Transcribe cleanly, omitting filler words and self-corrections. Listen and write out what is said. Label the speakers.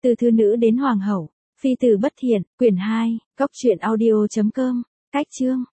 Speaker 1: Từ thư nữ đến hoàng hậu, phi tử bất thiện, quyển 2, góc truyện audio.com, cách chương.